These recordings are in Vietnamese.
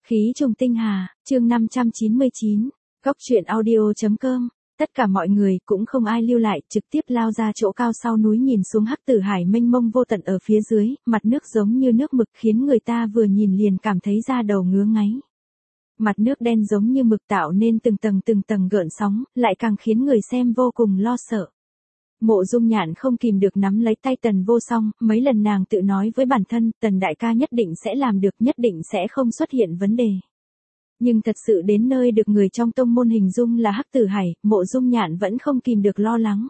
Khí trùng tinh hà, chương 599, Góc truyện audio.com. Tất cả mọi người cũng không ai lưu lại, trực tiếp lao ra chỗ cao sau núi nhìn xuống Hắc Tử Hải mênh mông vô tận ở phía dưới, mặt nước giống như nước mực khiến người ta vừa nhìn liền cảm thấy da đầu ngứa ngáy. Mặt nước đen giống như mực tạo nên từng tầng gợn sóng, lại càng khiến người xem vô cùng lo sợ. Mộ Dung Nhạn không kìm được nắm lấy tay Tần Vô Song, mấy lần nàng tự nói với bản thân, Tần đại ca nhất định sẽ làm được, nhất định sẽ không xuất hiện vấn đề. Nhưng thật sự đến nơi được người trong tông môn hình dung là Hắc Tử Hải, Mộ Dung Nhạn vẫn không kìm được lo lắng.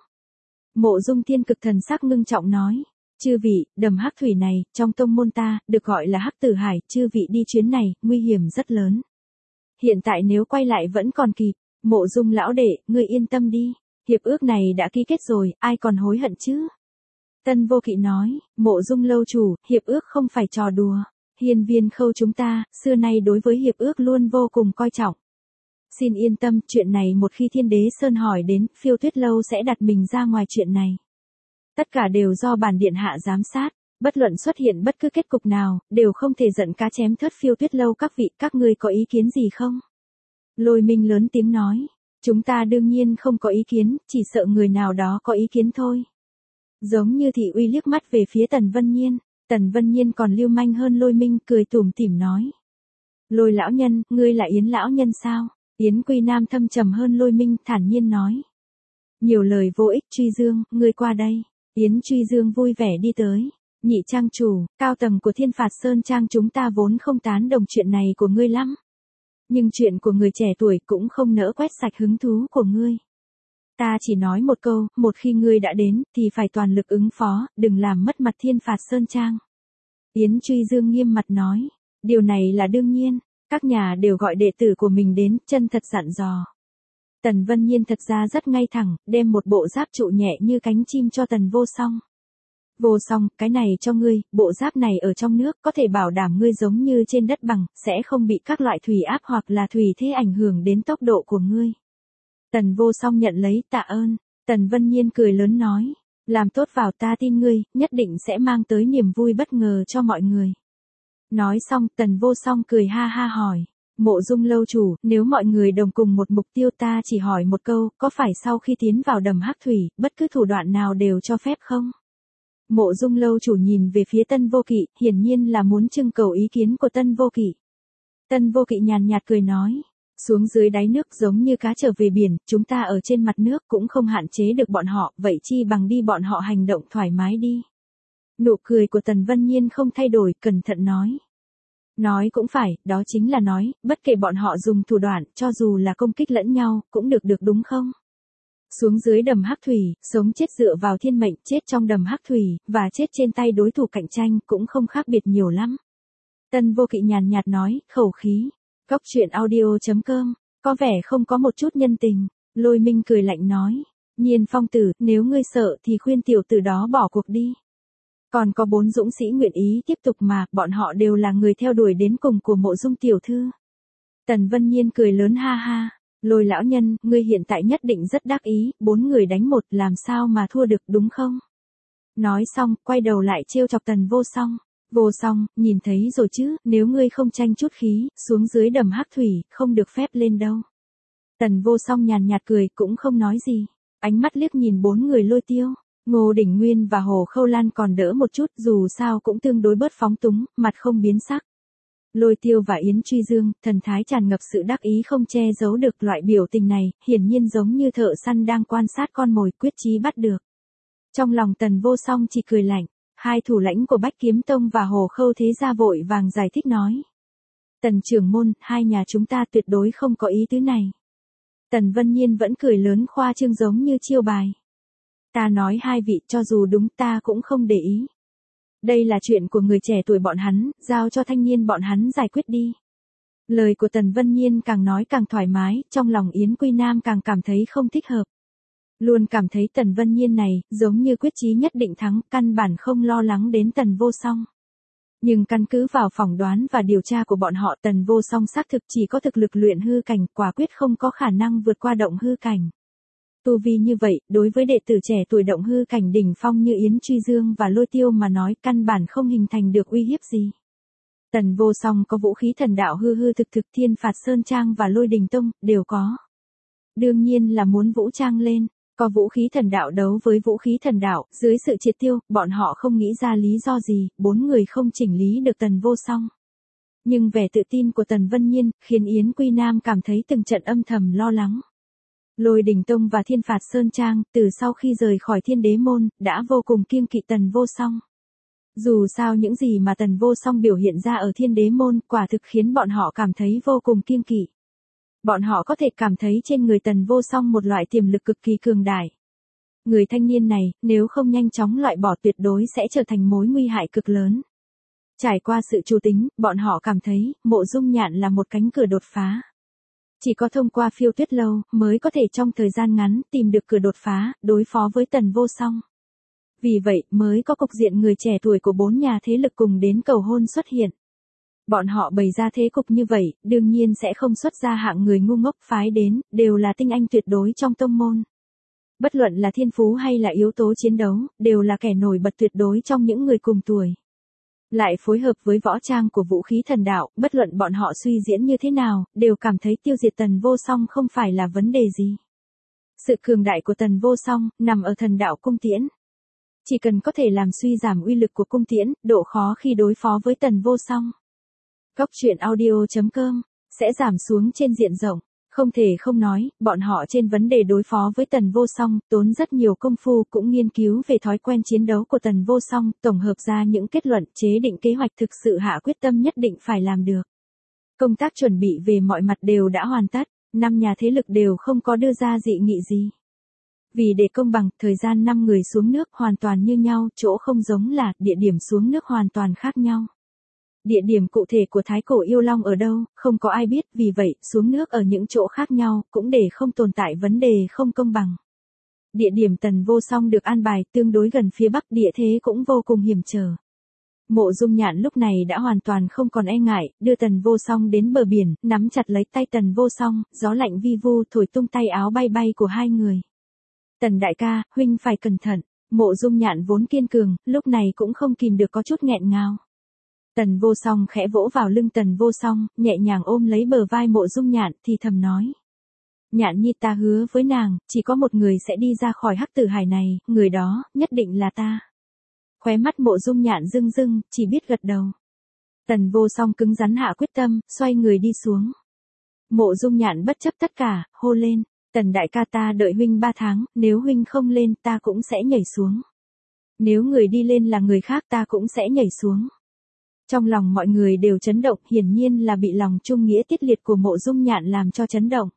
Mộ Dung Thiên cực thần sắc ngưng trọng nói, chư vị, đầm Hắc Thủy này, trong tông môn ta, được gọi là Hắc Tử Hải, chư vị đi chuyến này, nguy hiểm rất lớn. Hiện tại nếu quay lại vẫn còn kịp, Mộ Dung lão đệ, ngươi yên tâm đi. Hiệp ước này đã ký kết rồi, ai còn hối hận chứ? Tân Vô Kỵ nói, Mộ Dung lâu chủ, hiệp ước không phải trò đùa. Hiên Viên Khâu chúng ta, xưa nay đối với hiệp ước luôn vô cùng coi trọng. Xin yên tâm, chuyện này một khi Thiên Đế Sơn hỏi đến, Phiêu Tuyết Lâu sẽ đặt mình ra ngoài chuyện này. Tất cả đều do bản điện hạ giám sát, bất luận xuất hiện bất cứ kết cục nào, đều không thể giận cá chém thớt Phiêu Tuyết Lâu các vị, các ngươi có ý kiến gì không? Lôi Minh lớn tiếng nói. Chúng ta đương nhiên không có ý kiến, chỉ sợ người nào đó có ý kiến thôi. Giống như Thị Uy liếc mắt về phía Tần Vân Nhiên, Tần Vân Nhiên còn lưu manh hơn Lôi Minh, cười tủm tỉm nói. Lôi lão nhân, ngươi là Yến lão nhân sao? Yến Quy Nam thâm trầm hơn Lôi Minh, thản nhiên nói. Nhiều lời vô ích, Truy Dương, ngươi qua đây. Yến Truy Dương vui vẻ đi tới. Nhị trang chủ, cao tầng của Thiên Phạt Sơn Trang chúng ta vốn không tán đồng chuyện này của ngươi lắm. Nhưng chuyện của người trẻ tuổi cũng không nỡ quét sạch hứng thú của ngươi. Ta chỉ nói một câu, một khi ngươi đã đến, thì phải toàn lực ứng phó, đừng làm mất mặt Thiên Phạt Sơn Trang. Yến Truy Dương nghiêm mặt nói, điều này là đương nhiên, các nhà đều gọi đệ tử của mình đến, chân thật dặn dò. Tần Vân Nhiên thật ra rất ngay thẳng, đem một bộ giáp trụ nhẹ như cánh chim cho Tần Vô Song. Vô Song, cái này cho ngươi, bộ giáp này ở trong nước có thể bảo đảm ngươi giống như trên đất bằng, sẽ không bị các loại thủy áp hoặc là thủy thế ảnh hưởng đến tốc độ của ngươi. Tần Vô Song nhận lấy, tạ ơn. Tần Vân Nhiên cười lớn nói, làm tốt vào, ta tin ngươi, nhất định sẽ mang tới niềm vui bất ngờ cho mọi người. Nói xong, Tần Vô Song cười ha ha hỏi, Mộ Dung lâu chủ, nếu mọi người đồng cùng một mục tiêu, ta chỉ hỏi một câu, có phải sau khi tiến vào đầm Hắc Thủy, bất cứ thủ đoạn nào đều cho phép không? Mộ Dung lâu chủ nhìn về phía Tân Vô Kỵ, hiển nhiên là muốn trưng cầu ý kiến của Tân Vô Kỵ. Tân Vô Kỵ nhàn nhạt cười nói, xuống dưới đáy nước giống như cá trở về biển, chúng ta ở trên mặt nước cũng không hạn chế được bọn họ, vậy chi bằng đi bọn họ hành động thoải mái đi. Nụ cười của Tần Vân Nhiên không thay đổi, cẩn thận nói. Nói cũng phải, đó chính là nói, bất kể bọn họ dùng thủ đoạn, cho dù là công kích lẫn nhau, cũng được đúng không? Xuống dưới đầm Hắc Thủy, sống chết dựa vào thiên mệnh, chết trong đầm Hắc Thủy, và chết trên tay đối thủ cạnh tranh, cũng không khác biệt nhiều lắm. Tân Vô Kỵ nhàn nhạt nói, khẩu khí. Góc truyện audio.com, có vẻ không có một chút nhân tình. Lôi Minh cười lạnh nói, Nhiên Phong tử, nếu ngươi sợ thì khuyên tiểu tử đó bỏ cuộc đi. Còn có 4 dũng sĩ nguyện ý tiếp tục mà, bọn họ đều là người theo đuổi đến cùng của Mộ Dung tiểu thư. Tần Vân Nhiên cười lớn ha ha. Lôi lão nhân, ngươi hiện tại nhất định rất đắc ý, 4 người đánh 1 làm sao mà thua được đúng không? Nói xong, quay đầu lại trêu chọc Tần Vô Song. Vô Song, nhìn thấy rồi chứ, nếu ngươi không tranh chút khí, xuống dưới đầm Hắc Thủy, không được phép lên đâu. Tần Vô Song nhàn nhạt cười, cũng không nói gì. Ánh mắt liếc nhìn 4 người Lôi Tiêu, Ngô Đỉnh Nguyên và Hồ Khâu Lan còn đỡ một chút, dù sao cũng tương đối bớt phóng túng, mặt không biến sắc. Lôi Tiêu và Yến Truy Dương, thần thái tràn ngập sự đắc ý không che giấu được, loại biểu tình này, hiển nhiên giống như thợ săn đang quan sát con mồi, quyết chí bắt được. Trong lòng Tần Vô Song chỉ cười lạnh, hai thủ lãnh của Bách Kiếm Tông và Hồ Khâu Thế Gia vội vàng giải thích nói. Tần trưởng môn, hai nhà chúng ta tuyệt đối không có ý tứ này. Tần Vân Nhiên vẫn cười lớn khoa trương giống như chiêu bài. Ta nói hai vị, cho dù đúng ta cũng không để ý. Đây là chuyện của người trẻ tuổi bọn hắn, giao cho thanh niên bọn hắn giải quyết đi. Lời của Tần Vân Nhiên càng nói càng thoải mái, trong lòng Yến Quy Nam càng cảm thấy không thích hợp. Luôn cảm thấy Tần Vân Nhiên này, giống như quyết chí nhất định thắng, căn bản không lo lắng đến Tần Vô Song. Nhưng căn cứ vào phỏng đoán và điều tra của bọn họ, Tần Vô Song xác thực chỉ có thực lực luyện hư cảnh, quả quyết không có khả năng vượt qua động hư cảnh. Tu vi như vậy, đối với đệ tử trẻ tuổi động hư cảnh đỉnh phong như Yến Truy Dương và Lôi Tiêu mà nói, căn bản không hình thành được uy hiếp gì. Tần Vô Song có vũ khí thần đạo hư hư thực thực, Thiên Phạt Sơn Trang và Lôi Đình Tông đều có. Đương nhiên là muốn vũ trang lên, có vũ khí thần đạo đấu với vũ khí thần đạo, dưới sự triệt tiêu, bọn họ không nghĩ ra lý do gì, 4 người không chỉnh lý được Tần Vô Song. Nhưng vẻ tự tin của Tần Vân Nhiên, khiến Yến Quy Nam cảm thấy từng trận âm thầm lo lắng. Lôi Đình Tông và Thiên Phạt Sơn Trang, từ sau khi rời khỏi Thiên Đế Môn, đã vô cùng kiêng kỵ Tần Vô Song. Dù sao những gì mà Tần Vô Song biểu hiện ra ở Thiên Đế Môn, quả thực khiến bọn họ cảm thấy vô cùng kiêng kỵ. Bọn họ có thể cảm thấy trên người Tần Vô Song một loại tiềm lực cực kỳ cường đại. Người thanh niên này, nếu không nhanh chóng loại bỏ tuyệt đối sẽ trở thành mối nguy hại cực lớn. Trải qua sự chủ tính, bọn họ cảm thấy, Mộ Dung Nhạn là một cánh cửa đột phá. Chỉ có thông qua Phiêu Tuyết Lâu, mới có thể trong thời gian ngắn, tìm được cửa đột phá, đối phó với Tần Vô Song. Vì vậy, mới có cục diện người trẻ tuổi của 4 nhà thế lực cùng đến cầu hôn xuất hiện. Bọn họ bày ra thế cục như vậy, đương nhiên sẽ không xuất ra hạng người ngu ngốc phái đến, đều là tinh anh tuyệt đối trong tông môn. Bất luận là thiên phú hay là yếu tố chiến đấu, đều là kẻ nổi bật tuyệt đối trong những người cùng tuổi. Lại phối hợp với võ trang của vũ khí thần đạo, bất luận bọn họ suy diễn như thế nào, đều cảm thấy tiêu diệt Tần Vô Song không phải là vấn đề gì. Sự cường đại của Tần Vô Song, nằm ở thần đạo cung tiễn. Chỉ cần có thể làm suy giảm uy lực của cung tiễn, độ khó khi đối phó với Tần Vô Song. Góc truyện audio.com sẽ giảm xuống trên diện rộng. Không thể không nói, bọn họ trên vấn đề đối phó với Tần Vô Song, tốn rất nhiều công phu cũng nghiên cứu về thói quen chiến đấu của Tần Vô Song, tổng hợp ra những kết luận, chế định kế hoạch thực sự hạ quyết tâm nhất định phải làm được. Công tác chuẩn bị về mọi mặt đều đã hoàn tất, 5 nhà thế lực đều không có đưa ra dị nghị gì. Vì để công bằng, thời gian 5 người xuống nước hoàn toàn như nhau, chỗ không giống là địa điểm xuống nước hoàn toàn khác nhau. Địa điểm cụ thể của Thái Cổ Yêu Long ở đâu, không có ai biết, vì vậy, xuống nước ở những chỗ khác nhau, cũng để không tồn tại vấn đề không công bằng. Địa điểm Tần Vô Song được an bài tương đối gần phía bắc, địa thế cũng vô cùng hiểm trở. Mộ Dung Nhạn lúc này đã hoàn toàn không còn e ngại, đưa Tần Vô Song đến bờ biển, nắm chặt lấy tay Tần Vô Song, gió lạnh vi vu thổi tung tay áo bay bay của hai người. Tần đại ca, huynh phải cẩn thận. Mộ Dung Nhạn vốn kiên cường, lúc này cũng không kìm được có chút nghẹn ngào. Tần Vô Song khẽ vỗ vào lưng Tần Vô Song, nhẹ nhàng ôm lấy bờ vai Mộ Dung Nhạn, thì thầm nói. Nhạn nhi, ta hứa với nàng, chỉ có một người sẽ đi ra khỏi Hắc Tử Hải này, người đó, nhất định là ta. Khóe mắt Mộ Dung Nhạn rưng rưng, chỉ biết gật đầu. Tần Vô Song cứng rắn hạ quyết tâm, xoay người đi xuống. Mộ Dung Nhạn bất chấp tất cả, hô lên. Tần đại ca, ta đợi huynh 3 tháng, nếu huynh không lên ta cũng sẽ nhảy xuống. Nếu người đi lên là người khác ta cũng sẽ nhảy xuống. Trong lòng mọi người đều chấn động, hiển nhiên là bị lòng trung nghĩa tiết liệt của Mộ Dung Nhạn làm cho chấn động.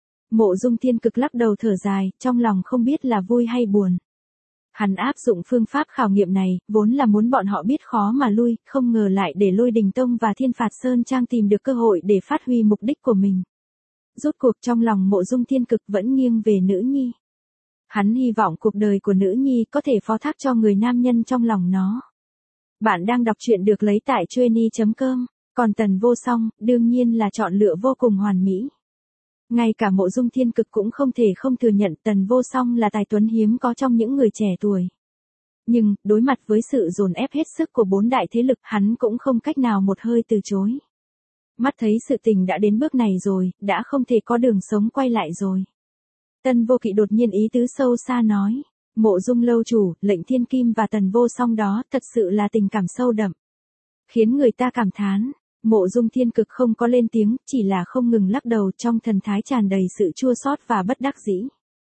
Mộ Dung Thiên Cực lắc đầu thở dài, trong lòng không biết là vui hay buồn. Hắn áp dụng phương pháp khảo nghiệm này, vốn là muốn bọn họ biết khó mà lui, không ngờ lại để Lôi Đình Tông và Thiên Phạt Sơn Trang tìm được cơ hội để phát huy mục đích của mình. Rốt cuộc trong lòng Mộ Dung Thiên Cực vẫn nghiêng về nữ nhi. Hắn hy vọng cuộc đời của nữ nhi có thể phó thác cho người nam nhân trong lòng nó. Bạn đang đọc truyện được lấy tại Chueny.com, còn Tần Vô Song, đương nhiên là chọn lựa vô cùng hoàn mỹ. Ngay cả Mộ Dung Thiên Cực cũng không thể không thừa nhận Tần Vô Song là tài tuấn hiếm có trong những người trẻ tuổi. Nhưng, đối mặt với sự dồn ép hết sức của 4 đại thế lực, hắn cũng không cách nào một hơi từ chối. Mắt thấy sự tình đã đến bước này rồi, đã không thể có đường sống quay lại rồi. Tân Vô Kỵ đột nhiên ý tứ sâu xa nói. Mộ Dung lâu chủ, Lệnh Thiên Kim và Tần Vô Song đó thật sự là tình cảm sâu đậm. Khiến người ta cảm thán. Mộ Dung Thiên Cực không có lên tiếng, chỉ là không ngừng lắc đầu, trong thần thái tràn đầy sự chua xót và bất đắc dĩ.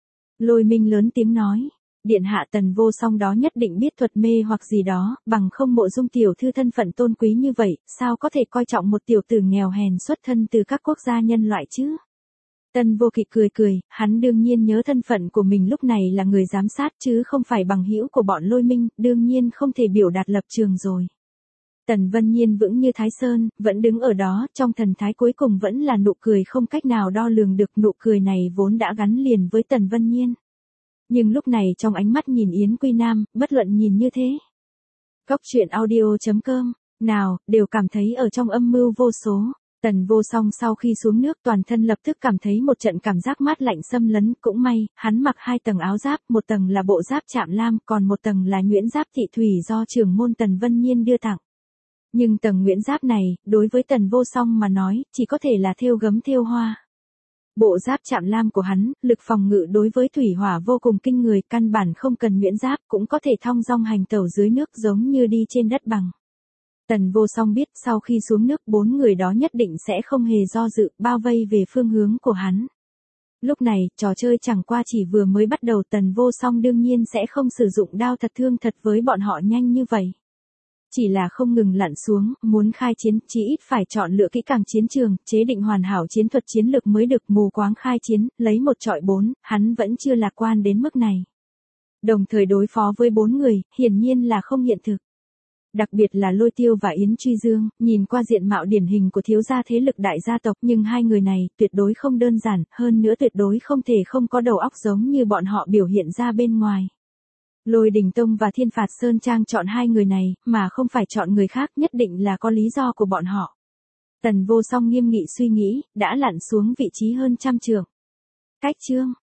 Lôi Minh lớn tiếng nói. Điện hạ, Tần Vô Song đó nhất định biết thuật mê hoặc gì đó, bằng không Mộ Dung tiểu thư thân phận tôn quý như vậy, sao có thể coi trọng một tiểu tử nghèo hèn xuất thân từ các quốc gia nhân loại chứ? Tân Vô Kỵ cười cười, hắn đương nhiên nhớ thân phận của mình lúc này là người giám sát chứ không phải bằng hữu của bọn Lôi Minh, đương nhiên không thể biểu đạt lập trường rồi. Tần Vân Nhiên vững như Thái Sơn, vẫn đứng ở đó, trong thần thái cuối cùng vẫn là nụ cười không cách nào đo lường được, nụ cười này vốn đã gắn liền với Tần Vân Nhiên. Nhưng lúc này trong ánh mắt nhìn Yến Quy Nam, bất luận nhìn như thế. Góc truyện audio.com, nào, đều cảm thấy ở trong âm mưu vô số. Tần Vô Song sau khi xuống nước toàn thân lập tức cảm thấy một trận cảm giác mát lạnh xâm lấn, cũng may, hắn mặc 2 tầng áo giáp, một tầng là bộ giáp chạm lam, còn một tầng là nhuyễn giáp thị thủy do trưởng môn Tần Vân Nhiên đưa tặng. Nhưng tầng Nguyễn Giáp này, đối với Tần Vô Song mà nói, chỉ có thể là thêu gấm thêu hoa. Bộ giáp chạm lam của hắn, lực phòng ngự đối với thủy hỏa vô cùng kinh người, căn bản không cần Nguyễn Giáp cũng có thể thong dong hành tẩu dưới nước giống như đi trên đất bằng. Tần Vô Song biết sau khi xuống nước 4 người đó nhất định sẽ không hề do dự, bao vây về phương hướng của hắn. Lúc này, trò chơi chẳng qua chỉ vừa mới bắt đầu, Tần Vô Song đương nhiên sẽ không sử dụng đao thật thương thật với bọn họ nhanh như vậy. Chỉ là không ngừng lặn xuống, muốn khai chiến, chỉ ít phải chọn lựa kỹ càng chiến trường, chế định hoàn hảo chiến thuật chiến lược mới được, mù quáng khai chiến, lấy 1 chọi 4, hắn vẫn chưa lạc quan đến mức này. Đồng thời đối phó với 4 người, hiển nhiên là không hiện thực. Đặc biệt là Lôi Tiêu và Yến Truy Dương, nhìn qua diện mạo điển hình của thiếu gia thế lực đại gia tộc, nhưng hai người này tuyệt đối không đơn giản, hơn nữa tuyệt đối không thể không có đầu óc giống như bọn họ biểu hiện ra bên ngoài. Lôi Đình Tông và Thiên Phạt Sơn Trang chọn hai người này, mà không phải chọn người khác, nhất định là có lý do của bọn họ. Tần Vô Song nghiêm nghị suy nghĩ, đã lặn xuống vị trí hơn 100 trượng. Cách chương